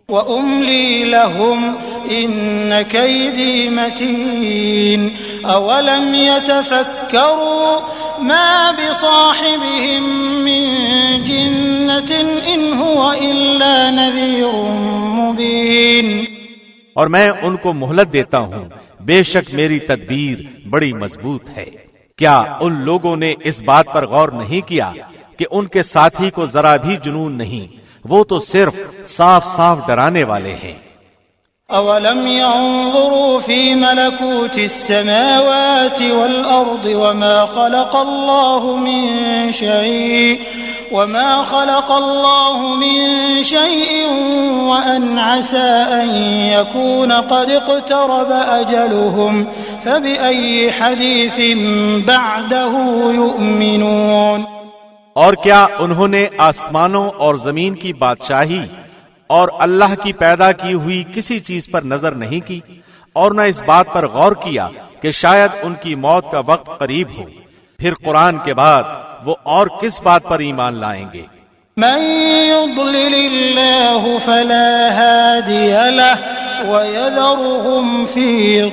وَأُمْلِي لَهُمْ إِنَّ كَيْدِي مَتِينٌ أَوَلَمْ يَتَفَكَّرُوا مَا بِصَاحِبِهِم مِّن جِنَّةٍ إِنْ هُوَ إِلَّا نَذِيرٌ مُّبِينٌ۔ اور میں ان کو مہلت دیتا ہوں، بے شک میری تدبیر بڑی مضبوط ہے۔ کیا ان لوگوں نے اس بات پر غور نہیں کیا کہ ان کے ساتھی کو ذرا بھی جنون نہیں، وہ تو صرف صاف صاف ڈرانے والے ہیں۔ أَوَلَمْ يَنظُرُوا فِي مَلَكُوتِ السَّمَاوَاتِ وَالْأَرْضِ وَمَا خَلَقَ اللَّهُ مِن شَيْءٍ وَمَا خَلَقَ اللَّهُ مِن شَيْءٍ وَأَنْ عَسَىٰ أَن يَكُونَ قَدِ اقْتَرَبَ أَجَلُهُمْ فَبِأَيِّ حَدِيثٍ بَعْدَهُ يُؤْمِنُونَ۔ اور کیا انہوں نے آسمانوں اور زمین کی بادشاہی اور اللہ کی پیدا کی ہوئی کسی چیز پر نظر نہیں کی، اور نہ اس بات پر غور کیا کہ شاید ان کی موت کا وقت قریب ہو؟ پھر قرآن کے بعد وہ اور کس بات پر ایمان لائیں گے؟ من يضلل الله فلا هادي له ويذرهم في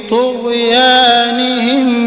طغيانهم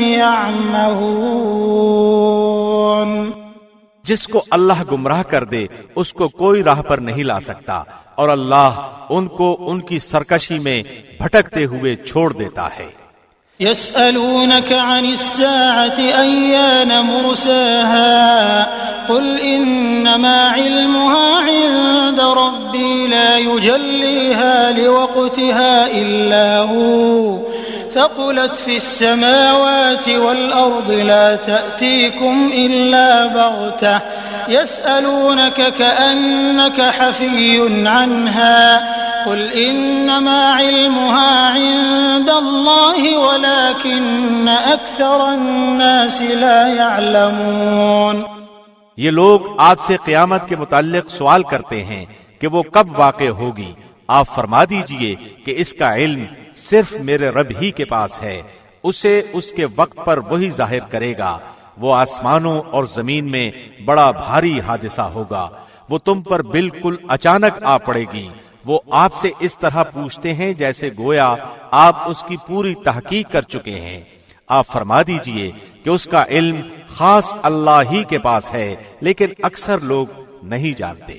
يعمهون۔ جس کو اللہ گمراہ کر دے اس کو کوئی راہ پر نہیں لا سکتا، اور اللہ ان کو ان کی سرکشی میں بھٹکتے ہوئے چھوڑ دیتا ہے۔ يسألونك عن الساعة أيان مرساها قل إنما علمها عند ربي لا يجليها لوقتها إلا هو ثقلت في السماوات والأرض لا تأتيكم إلا بغتة يسألونك كأنك حفي عنها قل إنما علمها عند الله ولكن أكثر الناس لا يعلمون۔ یہ لوگ آپ سے قیامت کے متعلق سوال کرتے ہیں کہ وہ کب واقع ہوگی۔ آپ فرما دیجئے کہ اس کا علم صرف میرے رب ہی کے پاس ہے، اسے اس کے وقت پر وہی ظاہر کرے گا۔ وہ آسمانوں اور زمین میں بڑا بھاری حادثہ ہوگا، وہ تم پر بالکل اچانک آ پڑے گی۔ وہ آپ سے اس طرح پوچھتے ہیں جیسے گویا آپ اس کی پوری تحقیق کر چکے ہیں۔ آپ فرما دیجئے کہ اس کا علم خاص اللہ ہی کے پاس ہے، لیکن اکثر لوگ نہیں جانتے۔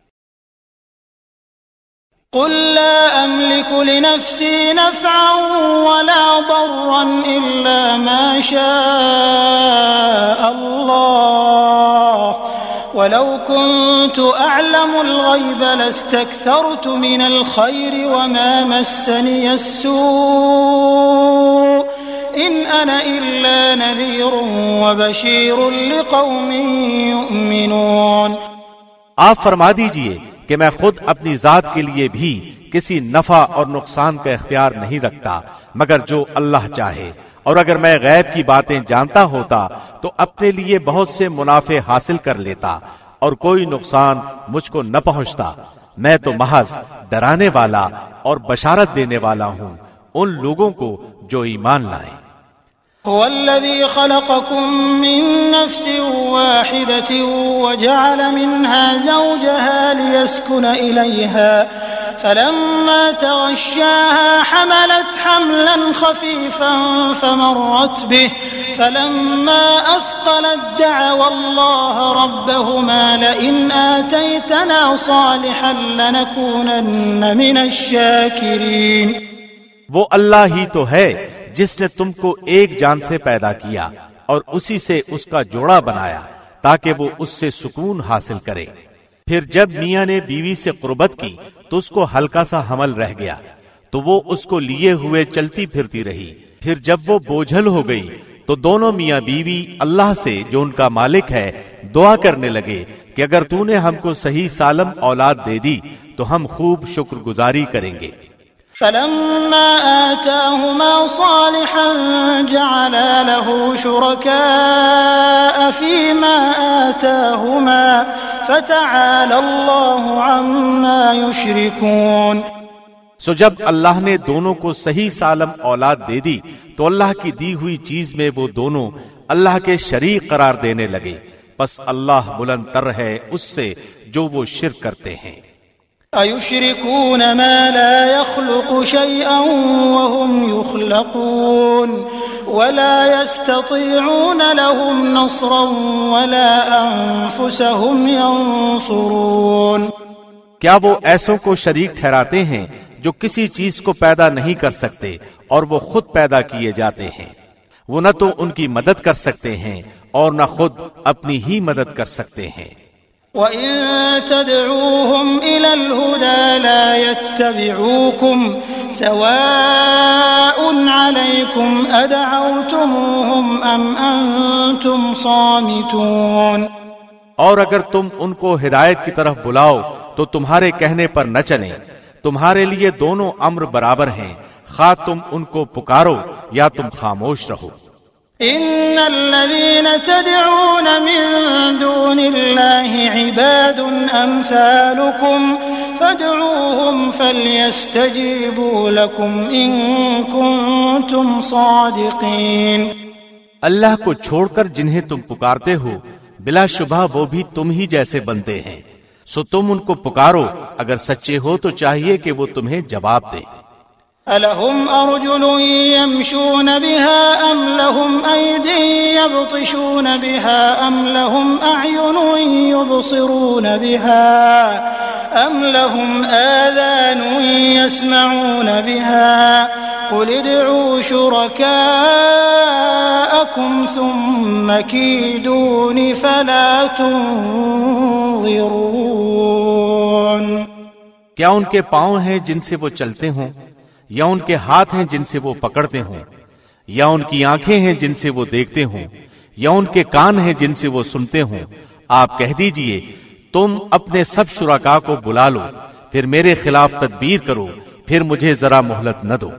قل لا أملك لنفسي نفعا ولا ضرا إلا ما شاء الله ولو كنت أعلم الغيب لاستكثرت من الخير وما مسني السوء إن أنا إلا نذير وبشير لقوم يؤمنون۔ آپ فرما دیجئے کہ میں خود اپنی ذات کے لیے بھی کسی نفع اور نقصان کا اختیار نہیں رکھتا مگر جو اللہ چاہے، اور اگر میں غیب کی باتیں جانتا ہوتا تو اپنے لیے بہت سے منافع حاصل کر لیتا اور کوئی نقصان مجھ کو نہ پہنچتا۔ میں تو محض ڈرانے والا اور بشارت دینے والا ہوں ان لوگوں کو جو ایمان لائیں۔ هو الذي خلقكم من نفس واحدة وجعل منها زوجها ليسكن إليها فلما تغشاها حملت حملا خفيفا فمرت به فلما أثقلت دعوا الله ربهما لئن آتيتنا صالحا لنكونن من الشاكرين۔ وہ اللہ ہی تو ہے جس نے تم کو ایک جان سے پیدا کیا اور اسی سے اس کا جوڑا بنایا تاکہ وہ اس سے سکون حاصل کرے۔ پھر جب میاں نے بیوی سے قربت کی تو اس کو ہلکا سا حمل رہ گیا تو وہ اس کو لیے ہوئے چلتی پھرتی رہی۔ پھر جب وہ بوجھل ہو گئی تو دونوں میاں بیوی اللہ سے جو ان کا مالک ہے دعا کرنے لگے کہ اگر تو نے ہم کو صحیح سالم اولاد دے دی تو ہم خوب شکر گزاری کریں گے۔ فلما آتاهما صالحا جعلا له شركاء فيما آتاهما فتعالى الله عما يشركون۔ سو جب اللہ نے دونوں کو صحیح سالم اولاد دے دی تو اللہ کی دی ہوئی چیز میں وہ دونوں اللہ کے شریک قرار دینے لگے، پس اللہ بلند تر ہے اس سے جو وہ شرک کرتے ہیں۔ أَيُشْرِكُونَ مَا لَا يَخْلُقُ شَيْئًا وَهُمْ يُخْلَقُونَ وَلَا يَسْتَطِيعُونَ لَهُمْ نَصْرًا وَلَا أَنفُسَهُمْ يَنصُرُونَ کیا وہ ایسوں کو شریک ٹھہراتے ہیں جو کسی چیز کو پیدا نہیں کر سکتے اور وہ خود پیدا کیے جاتے ہیں؟ وہ نہ تو ان کی مدد کر سکتے ہیں اور نہ خود اپنی ہی مدد کر سکتے ہیں۔ وَإِن تَدْعُوهُمْ إِلَى الْهُدَى لَا يَتَّبِعُوكُمْ سَوَاءٌ عَلَيْكُمْ أَدْعَوْتُمُوهُمْ أَمْ أَنْتُمْ صَامِتُونَ اور اگر تم ان کو ہدایت کی طرف بلاؤ تو تمہارے کہنے پر نہ چلیں، تمہارے لیے دونوں امر برابر ہیں، خواہ تم ان کو پکارو یا تم خاموش رہو۔ ان الذين تدعون من دون الله عباد امثالكم فادعوهم فليستجيبوا لكم ان كنتم صادقين۔ اللہ کو چھوڑ کر جنہیں تم پکارتے ہو بلا شبہ وہ بھی تم ہی جیسے بنتے ہیں، سو تم ان کو پکارو، اگر سچے ہو تو چاہیے کہ وہ تمہیں جواب دیں۔ أَلَهُمْ أَرْجُلٌ يَمْشُونَ بِهَا أَمْ لَهُمْ أَيْدٍ يَبْطِشُونَ بِهَا أَمْ لَهُمْ أَعْيُنٌ يُبْصِرُونَ بِهَا أَمْ لَهُمْ آذَانٌ يَسْمَعُونَ بِهَا قُلِ ادْعُوا شُرَكَاءَكُمْ ثُمَّ كِيدُونِ فَلَا تُنظِرُونَ۔ کیا ان کے پاؤں ہیں جن سے وہ چلتے ہوں، یا ان کے ہاتھ ہیں جن سے وہ پکڑتے ہوں، یا ان کی آنکھیں ہیں جن سے وہ دیکھتے ہوں، یا ان کے کان ہیں جن سے وہ سنتے ہوں؟ آپ کہہ دیجئے تم اپنے سب شرکاء کو بلا لو، پھر میرے خلاف تدبیر کرو، پھر مجھے ذرا مہلت نہ دو۔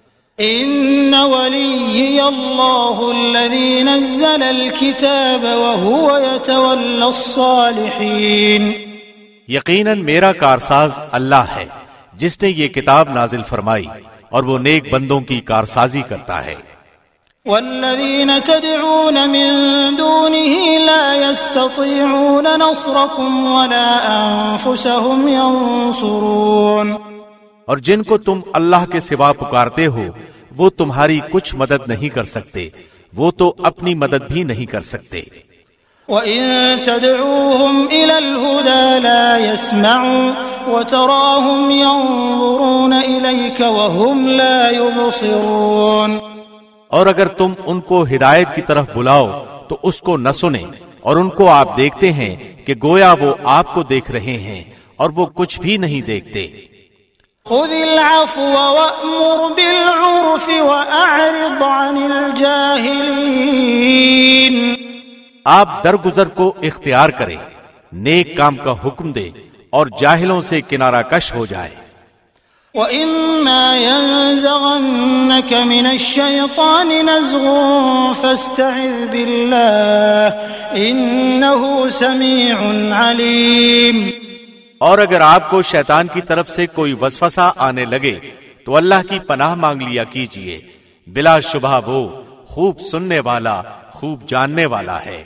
ان ولی اللہ الذی نزل الکتاب وهو يتولى الصالحین۔ یقیناً میرا کارساز اللہ ہے جس نے یہ کتاب نازل فرمائی اور وہ نیک بندوں کی کارسازی کرتا ہے۔ والذین تدعون من دونه لا يستطيعون نصركم ولا انفسهم ينصرون۔ اور جن کو تم اللہ کے سوا پکارتے ہو وہ تمہاری کچھ مدد نہیں کر سکتے، وہ تو اپنی مدد بھی نہیں کر سکتے۔ وَإِن تَدْعُوهُمْ إِلَى الْهُدَى لَا يَسْمَعُوا وَتَرَاهُمْ يَنظُرُونَ إِلَيْكَ وَهُمْ لَا يُبْصِرُونَ۔ اور اگر تم ان کو ہدایت کی طرف بلاؤ تو اس کو نہ سنیں، اور ان کو آپ دیکھتے ہیں کہ گویا وہ آپ کو دیکھ رہے ہیں اور وہ کچھ بھی نہیں دیکھتے۔ خُذِ الْعَفْوَ وَأْمُرْ بِالْعُرْفِ وَأَعْرِضْ عَنِ الْجَاهِلِينَ۔ آپ درگزر کو اختیار کریں، نیک کام کا حکم دے اور جاہلوں سے کنارہ کش ہو جائے۔ وَإِمَّا يَنزَغَنَّكَ مِنَ الشَّيْطَانِ نَزْغٌ فَاسْتَعِذْ بِاللَّهِ إِنَّهُ سَمِيعٌ عَلِيمٌ۔ اور اگر آپ کو شیطان کی طرف سے کوئی وسوسہ آنے لگے تو اللہ کی پناہ مانگ لیا کیجیے، بلا شبہ وہ خوب سننے والا، خوب جاننے والا ہے۔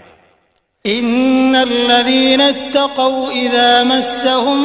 ان الذين اتقوا اذا مسهم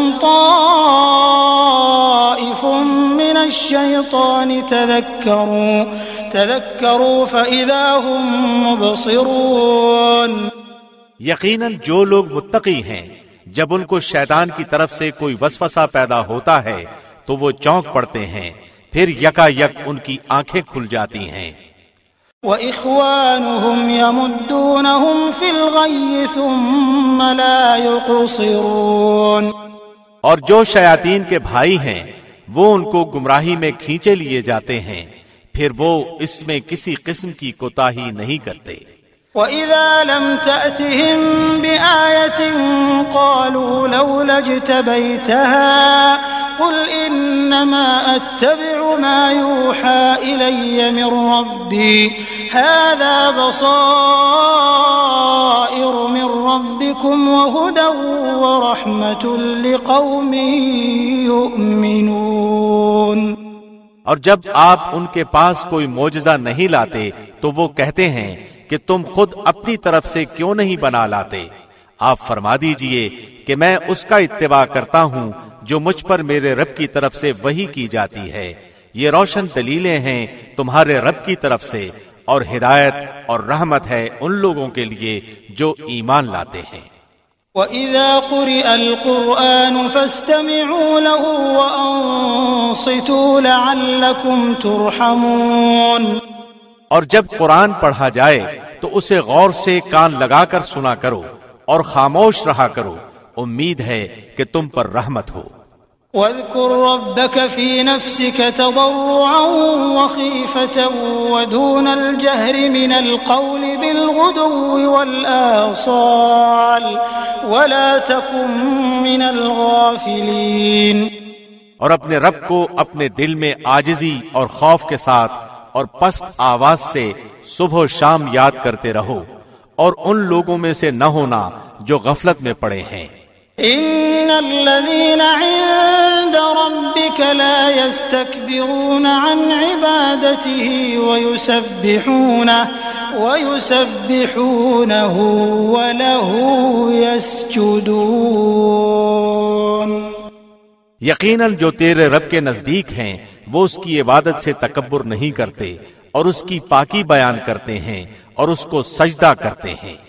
طائف من الشيطان تذكروا تذكروا فاذا هم مبصرون۔ یقیناً جو لوگ متقی ہیں جب ان کو شیطان کی طرف سے کوئی وسوسہ پیدا ہوتا ہے تو وہ چونک پڑتے ہیں، پھر یکا یک ان کی آنکھیں کھل جاتی ہیں۔ وَإِخْوَانُهُمْ يَمُدُّونَهُمْ فِي الْغَيِّ ثُمَّ لَا يُقْصِرُونَ۔ اور جو شیاطین کے بھائی ہیں وہ ان کو گمراہی میں کھینچے لیے جاتے ہیں، پھر وہ اس میں کسی قسم کی کوتاہی نہیں کرتے۔ وَإِذَا لَمْ تَأْتِهِمْ بِآيَةٍ قَالُوا لَوْلَا اجْتَبَيْتَهَا قُلْ إِنَّمَا أَتَّبِعُ مَا يُوحَى إِلَيَّ مِنْ رَبِّي هَذَا بَصَائِرُ مِنْ رَبِّكُمْ وَهُدًى وَرَحْمَةٌ لِقَوْمٍ يُؤْمِنُونَ۔ اور جب آپ ان کے پاس کوئی معجزہ نہیں لاتے تو وہ کہتے ہیں کہ تم خود اپنی طرف سے کیوں نہیں بنا لاتے؟ آپ فرما دیجئے کہ میں اس کا اتباع کرتا ہوں جو مجھ پر میرے رب کی طرف سے وحی کی جاتی ہے، یہ روشن دلیلیں ہیں تمہارے رب کی طرف سے، اور ہدایت اور رحمت ہے ان لوگوں کے لیے جو ایمان لاتے ہیں۔ وَإِذَا قُرِئَ الْقُرْآنُ فَاسْتَمِعُوا لَهُ وَأَنصِتُوا لَعَلَّكُمْ تُرْحَمُونَ۔ اور جب قرآن پڑھا جائے تو اسے غور سے کان لگا کر سنا کرو اور خاموش رہا کرو، امید ہے کہ تم پر رحمت ہو۔ وَاذْكُرْ رَبَّكَ فِي نَفْسِكَ تَضَرُّعًا وَخِيفَةً وَدُونَ الْجَهْرِ مِنَ الْقَوْلِ بِالْغُدُوِّ وَالْآصَالِ وَلَا تَكُن مِّنَ الْغَافِلِينَ۔ اور اپنے رب کو اپنے دل میں عاجزی اور خوف کے ساتھ اور پست آواز سے صبح و شام یاد کرتے رہو، اور ان لوگوں میں سے نہ ہونا جو غفلت میں پڑے ہیں۔ ان الذين عند ربك لا يستكبرون عن عبادته ويسبحونه ويسبحونه وله يسجدون۔ یقیناً جو تیرے رب کے نزدیک ہیں وہ اس کی عبادت سے تکبر نہیں کرتے، اور اس کی پاکی بیان کرتے ہیں اور اس کو سجدہ کرتے ہیں۔